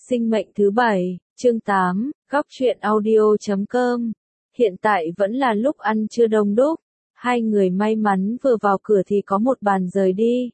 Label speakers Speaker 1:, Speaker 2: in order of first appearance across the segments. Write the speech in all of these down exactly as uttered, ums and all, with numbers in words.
Speaker 1: Sinh mệnh thứ bảy, chương tám, góc truyện audio chấm com. Hiện tại vẫn là lúc ăn trưa đông đúc, hai người may mắn vừa vào cửa thì có một bàn rời đi.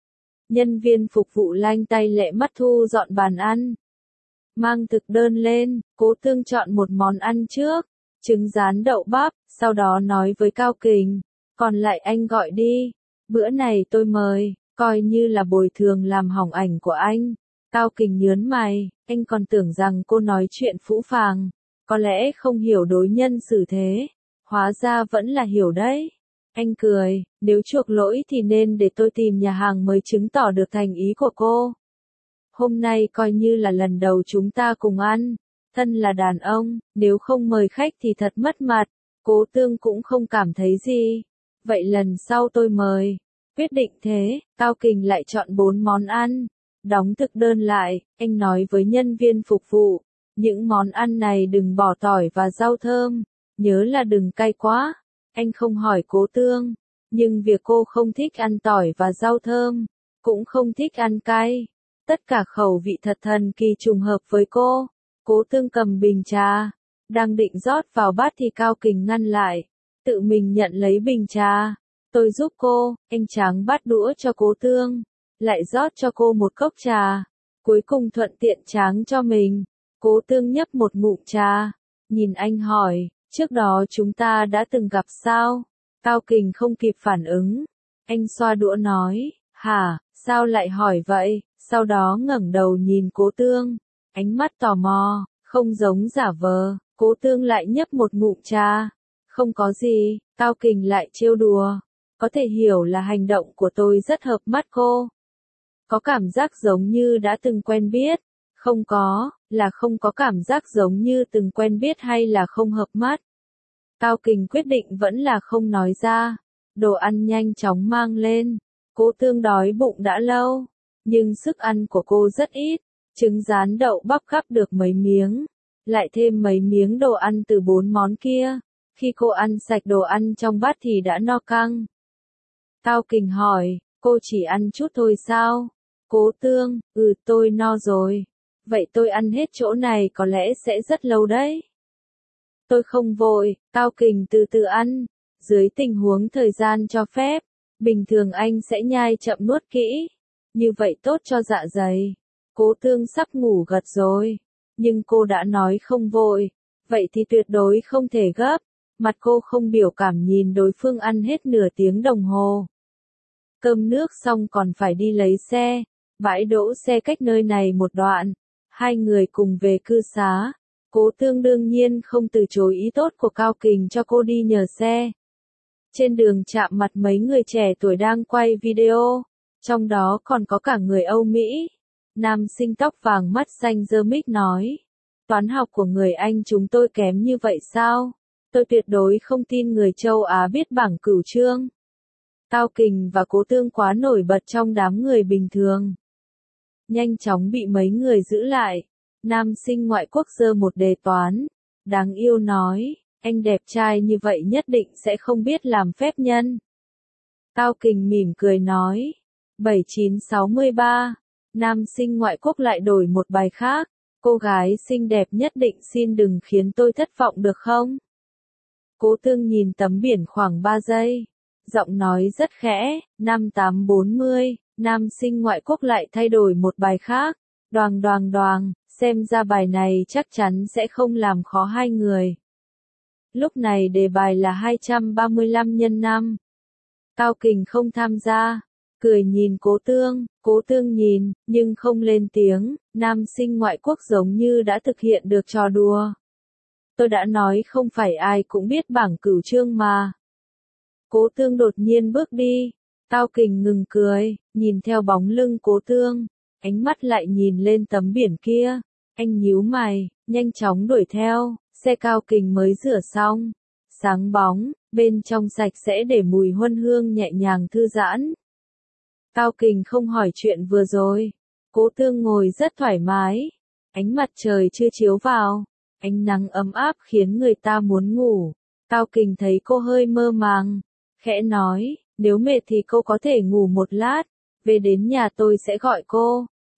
Speaker 1: Nhân viên phục vụ lanh tay lẹ mắt thu dọn bàn ăn. Mang thực đơn lên, Cố Tương chọn một món ăn trước, trứng rán đậu bắp, sau đó nói với Cao Kình, còn lại anh gọi đi, bữa này tôi mời, coi như là bồi thường làm hỏng ảnh của anh. Cao Kình nhớn mày, anh còn tưởng rằng cô nói chuyện phũ phàng, có lẽ không hiểu đối nhân xử thế, hóa ra vẫn là hiểu đấy. Anh cười, nếu chuộc lỗi thì nên để tôi tìm nhà hàng mới chứng tỏ được thành ý của cô. Hôm nay coi như là lần đầu chúng ta cùng ăn, thân là đàn ông, nếu không mời khách thì thật mất mặt, Cố Tương cũng không cảm thấy gì. Vậy lần sau tôi mời. Quyết định thế, Cao Kình lại chọn bốn món ăn. Đóng thực đơn lại, anh nói với nhân viên phục vụ, những món ăn này đừng bỏ tỏi và rau thơm, nhớ là đừng cay quá. Anh không hỏi Cố Tương, nhưng việc cô không thích ăn tỏi và rau thơm, cũng không thích ăn cay, tất cả khẩu vị thật thần kỳ trùng hợp với cô. Cố Tương cầm bình trà, đang định rót vào bát thì Cao Kình ngăn lại, tự mình nhận lấy bình trà. Tôi giúp cô, anh tráng bát đũa cho Cố Tương, lại rót cho cô một cốc trà, cuối cùng thuận tiện tráng cho mình. Cố Tương nhấp một ngụm trà, nhìn anh hỏi, trước đó chúng ta đã từng gặp sao? Cao Kình không kịp phản ứng, anh xoa đũa nói, hả, sao lại hỏi vậy? Sau đó ngẩng đầu nhìn Cố Tương, ánh mắt tò mò, không giống giả vờ. Cố Tương lại nhấp một ngụm trà, không có gì. Cao Kình lại trêu đùa, có thể hiểu là hành động của tôi rất hợp mắt cô. Có cảm giác giống như đã từng quen biết, không có, là không có cảm giác giống như từng quen biết hay là không hợp mắt. Cao Kình quyết định vẫn là không nói ra, đồ ăn nhanh chóng mang lên, Cố Tương đói bụng đã lâu, nhưng sức ăn của cô rất ít, trứng rán đậu bắp gắp được mấy miếng, lại thêm mấy miếng đồ ăn từ bốn món kia, khi cô ăn sạch đồ ăn trong bát thì đã no căng. Cao Kình hỏi, cô chỉ ăn chút thôi sao? Cố Tương, ừ tôi no rồi. Vậy tôi ăn hết chỗ này có lẽ sẽ rất lâu đấy. Tôi không vội, Cao Kình từ từ ăn, dưới tình huống thời gian cho phép, bình thường anh sẽ nhai chậm nuốt kỹ, như vậy tốt cho dạ dày. Cố Tương sắp ngủ gật rồi, nhưng cô đã nói không vội, vậy thì tuyệt đối không thể gấp. Mặt cô không biểu cảm nhìn đối phương ăn hết nửa tiếng đồng hồ. Cơm nước xong còn phải đi lấy xe, bãi đỗ xe cách nơi này một đoạn, hai người cùng về cư xá. Cố Tương đương nhiên không từ chối ý tốt của Cao Kình cho cô đi nhờ xe. Trên đường chạm mặt mấy người trẻ tuổi đang quay video, trong đó còn có cả người Âu Mỹ. Nam sinh tóc vàng mắt xanh giơ mic nói, toán học của người Anh chúng tôi kém như vậy sao? Tôi tuyệt đối không tin người châu Á biết bảng cửu chương. Cao Kình và Cố Tương quá nổi bật trong đám người bình thường, nhanh chóng bị mấy người giữ lại. Nam sinh ngoại quốc giơ một đề toán, đáng yêu nói, anh đẹp trai như vậy nhất định sẽ không biết làm phép nhân. Cao Kình mỉm cười nói, bảy chín sáu mươi ba. Nam sinh ngoại quốc lại đổi một bài khác, cô gái xinh đẹp nhất định xin đừng khiến tôi thất vọng được không? Cố Tương nhìn tấm biển khoảng ba giây, giọng nói rất khẽ, năm tám bốn mươi. Nam sinh ngoại quốc lại thay đổi một bài khác, đoàng đoàng đoàng, xem ra bài này chắc chắn sẽ không làm khó hai người. Lúc này đề bài là hai trăm ba mươi lăm nhân năm. Cao Kình không tham gia, cười nhìn Cố Tương, Cố Tương nhìn, nhưng không lên tiếng. Nam sinh ngoại quốc giống như đã thực hiện được trò đùa. Tôi đã nói không phải ai cũng biết bảng cửu chương mà. Cố Tương đột nhiên bước đi, Cao Kình ngừng cười, nhìn theo bóng lưng Cố Tương, ánh mắt lại nhìn lên tấm biển kia, anh nhíu mày, nhanh chóng đuổi theo. Xe Cao Kình mới rửa xong, sáng bóng, bên trong sạch sẽ để mùi huân hương nhẹ nhàng thư giãn. Cao Kình không hỏi chuyện vừa rồi, Cố Tương ngồi rất thoải mái, ánh mặt trời chưa chiếu vào, ánh nắng ấm áp khiến người ta muốn ngủ. Cao Kình thấy cô hơi mơ màng, khẽ nói, nếu mệt thì cô có thể ngủ một lát, về đến nhà tôi sẽ gọi cô.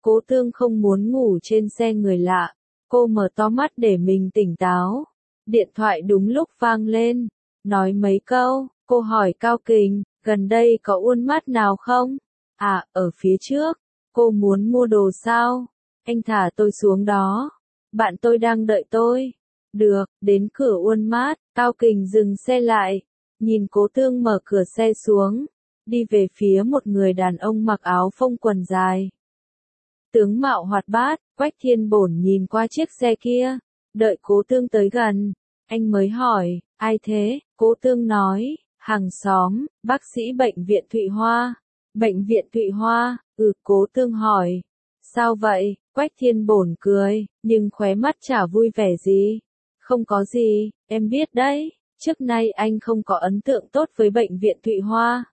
Speaker 1: Cố Tương không muốn ngủ trên xe người lạ, cô mở to mắt để mình tỉnh táo. Điện thoại đúng lúc vang lên, nói mấy câu, cô hỏi Cao Kình, gần đây có uôn mát nào không? À, ở phía trước, cô muốn mua đồ sao? Anh thả tôi xuống đó, bạn tôi đang đợi tôi. Được, đến cửa uôn mát, Cao Kình dừng xe lại, nhìn Cố Tương mở cửa xe xuống, đi về phía một người đàn ông mặc áo phông quần dài. Tướng mạo hoạt bát, Quách Thiên Bổn nhìn qua chiếc xe kia, đợi Cố Tương tới gần, anh mới hỏi, ai thế? Cố Tương nói, hàng xóm, bác sĩ bệnh viện Thụy Hoa. Bệnh viện Thụy Hoa, ừ, Cố Tương hỏi. Sao vậy? Quách Thiên Bổn cười, nhưng khóe mắt chả vui vẻ gì. Không có gì, em biết đấy, trước nay anh không có ấn tượng tốt với bệnh viện Thụy Hoa.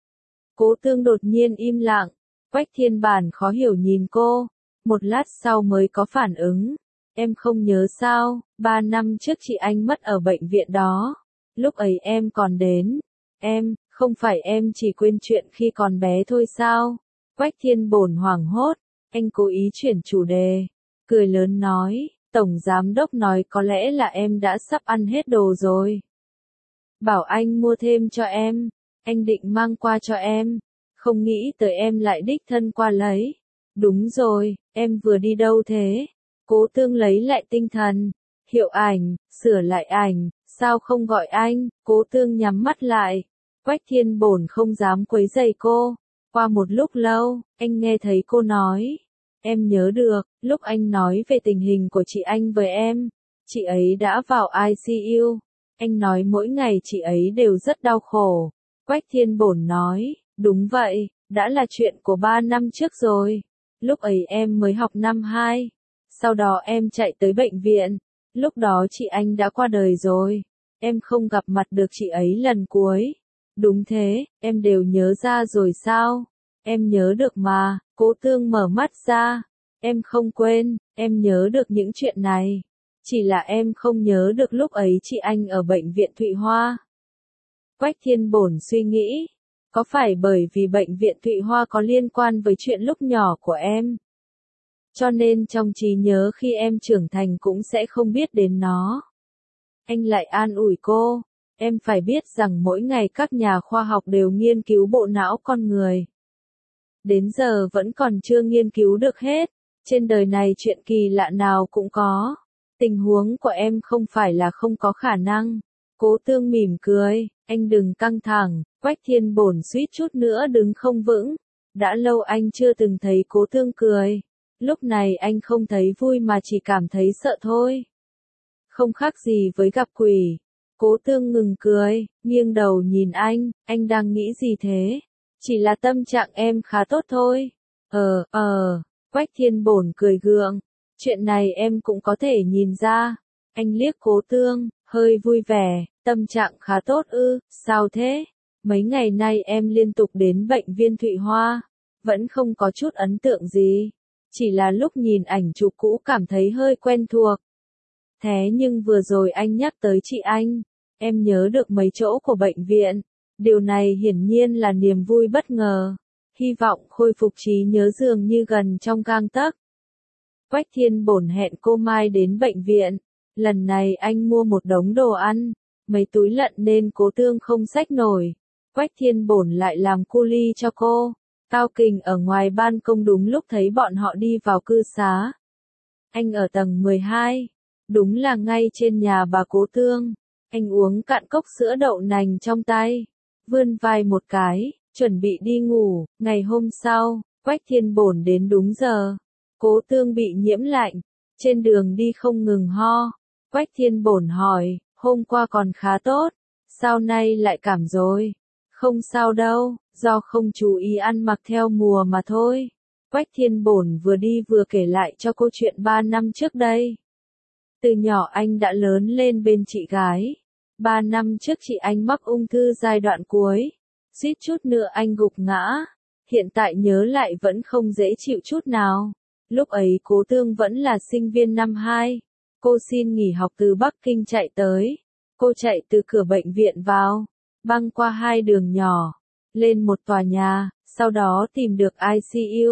Speaker 1: Cố Tương đột nhiên im lặng, Quách Thiên Bản khó hiểu nhìn cô, một lát sau mới có phản ứng. Em không nhớ sao, ba năm trước chị anh mất ở bệnh viện đó. Lúc ấy em còn đến. Em, không phải em chỉ quên chuyện khi còn bé thôi sao? Quách Thiên Bổn hoảng hốt, anh cố ý chuyển chủ đề, cười lớn nói, Tổng Giám Đốc nói có lẽ là em đã sắp ăn hết đồ rồi. Bảo anh mua thêm cho em, anh định mang qua cho em, không nghĩ tới em lại đích thân qua lấy. Đúng rồi, em vừa đi đâu thế? Cố Tương lấy lại tinh thần, hiệu ảnh, sửa lại ảnh, sao không gọi anh? Cố Tương nhắm mắt lại, Quách Thiên Bổn không dám quấy rầy cô. Qua một lúc lâu, anh nghe thấy cô nói, em nhớ được, lúc anh nói về tình hình của chị anh với em, chị ấy đã vào i xê u, anh nói mỗi ngày chị ấy đều rất đau khổ. Quách Thiên Bổn nói, đúng vậy, đã là chuyện của ba năm trước rồi, lúc ấy em mới học năm hai, sau đó em chạy tới bệnh viện, lúc đó chị anh đã qua đời rồi, em không gặp mặt được chị ấy lần cuối. Đúng thế, em đều nhớ ra rồi sao? Em nhớ được mà, Cố Tương mở mắt ra. Em không quên, em nhớ được những chuyện này. Chỉ là em không nhớ được lúc ấy chị anh ở bệnh viện Thụy Hoa. Quách Thiên Bổn suy nghĩ, có phải bởi vì bệnh viện Thụy Hoa có liên quan với chuyện lúc nhỏ của em? Cho nên trong trí nhớ khi em trưởng thành cũng sẽ không biết đến nó. Anh lại an ủi cô. Em phải biết rằng mỗi ngày các nhà khoa học đều nghiên cứu bộ não con người. Đến giờ vẫn còn chưa nghiên cứu được hết. Trên đời này chuyện kỳ lạ nào cũng có. Tình huống của em không phải là không có khả năng. Cố Tương mỉm cười, anh đừng căng thẳng. Quách Thiên Bổn suýt chút nữa đứng không vững. Đã lâu anh chưa từng thấy Cố Tương cười. Lúc này anh không thấy vui mà chỉ cảm thấy sợ thôi. Không khác gì với gặp quỷ. Cố Tương ngừng cười, nghiêng đầu nhìn anh, anh đang nghĩ gì thế? Chỉ là tâm trạng em khá tốt thôi. Ờ, ờ, Quách Thiên Bổn cười gượng. Chuyện này em cũng có thể nhìn ra. Anh liếc Cố Tương, hơi vui vẻ, tâm trạng khá tốt ư, sao thế? Mấy ngày nay em liên tục đến bệnh viện Thụy Hoa, vẫn không có chút ấn tượng gì. Chỉ là lúc nhìn ảnh chụp cũ cảm thấy hơi quen thuộc. Thế nhưng vừa rồi anh nhắc tới chị anh. Em nhớ được mấy chỗ của bệnh viện. Điều này hiển nhiên là niềm vui bất ngờ. Hy vọng khôi phục trí nhớ dường như gần trong gang tấc. Quách Thiên Bổn hẹn cô mai đến bệnh viện. Lần này anh mua một đống đồ ăn. Mấy túi lận nên Cố Tương không xách nổi. Quách Thiên Bổn lại làm cu ly cho cô. Cao Kình ở ngoài ban công đúng lúc thấy bọn họ đi vào cư xá. Anh ở tầng mười hai. Đúng là ngay trên nhà bà Cố Tương. Anh uống cạn cốc sữa đậu nành trong tay, vươn vai một cái, chuẩn bị đi ngủ. Ngày hôm sau, Quách Thiên Bổn đến đúng giờ. Cố Tương bị nhiễm lạnh, trên đường đi không ngừng ho. Quách Thiên Bổn hỏi, hôm qua còn khá tốt, sao nay lại cảm rồi? Không sao đâu, do không chú ý ăn mặc theo mùa mà thôi. Quách Thiên Bổn vừa đi vừa kể lại cho cô chuyện ba năm trước đây. Từ nhỏ anh đã lớn lên bên chị gái. Ba năm trước chị anh mắc ung thư giai đoạn cuối. Suýt chút nữa anh gục ngã. Hiện tại nhớ lại vẫn không dễ chịu chút nào. Lúc ấy Cố Tương vẫn là sinh viên năm hai. Cô xin nghỉ học từ Bắc Kinh chạy tới. Cô chạy từ cửa bệnh viện vào, băng qua hai đường nhỏ, lên một tòa nhà, sau đó tìm được i xê u.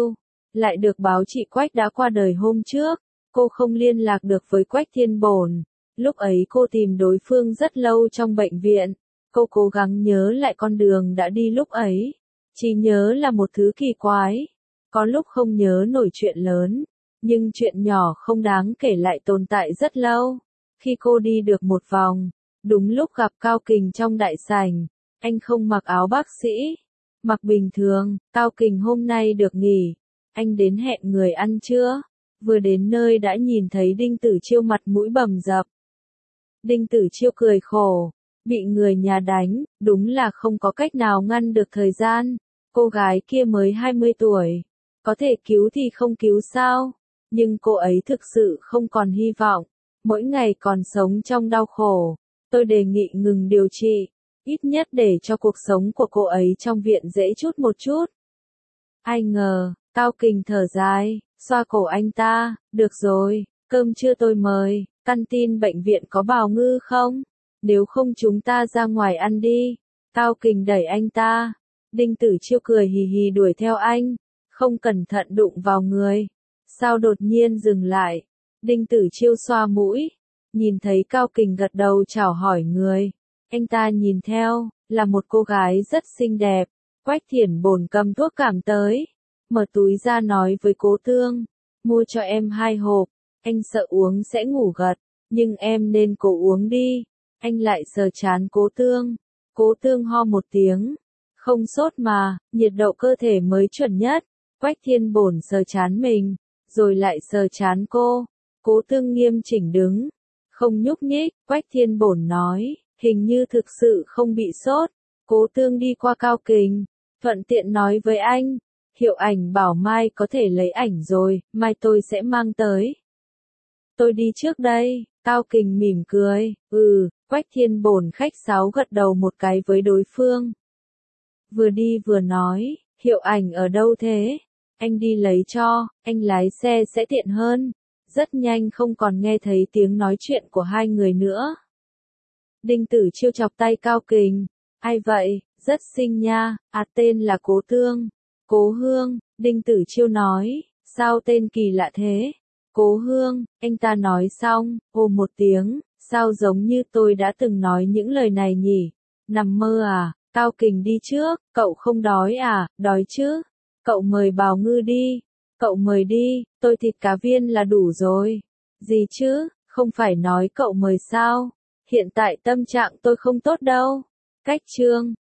Speaker 1: lại được báo chị Quách đã qua đời hôm trước. Cô không liên lạc được với Quách Thiên Bổn. Lúc ấy cô tìm đối phương rất lâu trong bệnh viện. Cô cố gắng nhớ lại con đường đã đi lúc ấy. Chỉ nhớ là một thứ kỳ quái. Có lúc không nhớ nổi chuyện lớn. Nhưng chuyện nhỏ không đáng kể lại tồn tại rất lâu. Khi cô đi được một vòng, đúng lúc gặp Cao Kình trong đại sảnh. Anh không mặc áo bác sĩ. Mặc bình thường, Cao Kình hôm nay được nghỉ. Anh đến hẹn người ăn trưa. Vừa đến nơi đã nhìn thấy Đinh Tử Chiêu mặt mũi bầm dập. Đinh Tử Chiêu cười khổ. Bị người nhà đánh, đúng là không có cách nào ngăn được thời gian. Cô gái kia mới hai mươi tuổi. Có thể cứu thì không cứu sao. Nhưng cô ấy thực sự không còn hy vọng. Mỗi ngày còn sống trong đau khổ. Tôi đề nghị ngừng điều trị. Ít nhất để cho cuộc sống của cô ấy trong viện dễ chút một chút. Ai ngờ, Cao Kình thở dài, xoa cổ anh ta. Được rồi, cơm trưa tôi mời. Canteen bệnh viện có bào ngư không? Nếu không chúng ta ra ngoài ăn đi. Cao Kình đẩy anh ta. Đinh Tử Chiêu cười hì hì đuổi theo anh. Không cẩn thận đụng vào người. Sao đột nhiên dừng lại? Đinh Tử Chiêu xoa mũi. Nhìn thấy Cao Kình gật đầu chào hỏi người. Anh ta nhìn theo, là một cô gái rất xinh đẹp. Quách Thiển Bổn cầm thuốc cảm tới. Mở túi ra nói với Cố Tương. Mua cho em hai hộp. Anh sợ uống sẽ ngủ gật. Nhưng em nên cố uống đi. Anh lại sờ chán Cố Tương. Cố Tương ho một tiếng. Không sốt mà, nhiệt độ cơ thể mới chuẩn nhất. Quách Thiên Bổn sờ chán mình, rồi lại sờ chán cô. Cố Tương nghiêm chỉnh đứng. Không nhúc nhích, Quách Thiên Bổn nói, hình như thực sự không bị sốt. Cố Tương đi qua Cao Kình, thuận tiện nói với anh. Hiệu ảnh bảo mai có thể lấy ảnh rồi, mai tôi sẽ mang tới. Tôi đi trước đây. Cao Kình mỉm cười. Ừ, Quách Thiên Bổn khách sáo gật đầu một cái với đối phương. Vừa đi vừa nói, hiệu ảnh ở đâu thế? Anh đi lấy cho, anh lái xe sẽ tiện hơn. Rất nhanh không còn nghe thấy tiếng nói chuyện của hai người nữa. Đinh Tử Chiêu chọc tay Cao Kình. Ai vậy? Rất xinh nha. À, tên là Cố Tương. Cố Hương. Đinh Tử Chiêu nói. Sao tên kỳ lạ thế? Cố Hương. Anh ta nói xong, ồ một tiếng. Sao giống như tôi đã từng nói những lời này nhỉ? Nằm mơ à? Cao Kình đi trước. Cậu không đói à? Đói chứ? Cậu mời bào ngư đi. Cậu mời đi, tôi thịt cá viên là đủ rồi. Gì chứ, không phải nói cậu mời sao? Hiện tại tâm trạng tôi không tốt đâu. Cách chương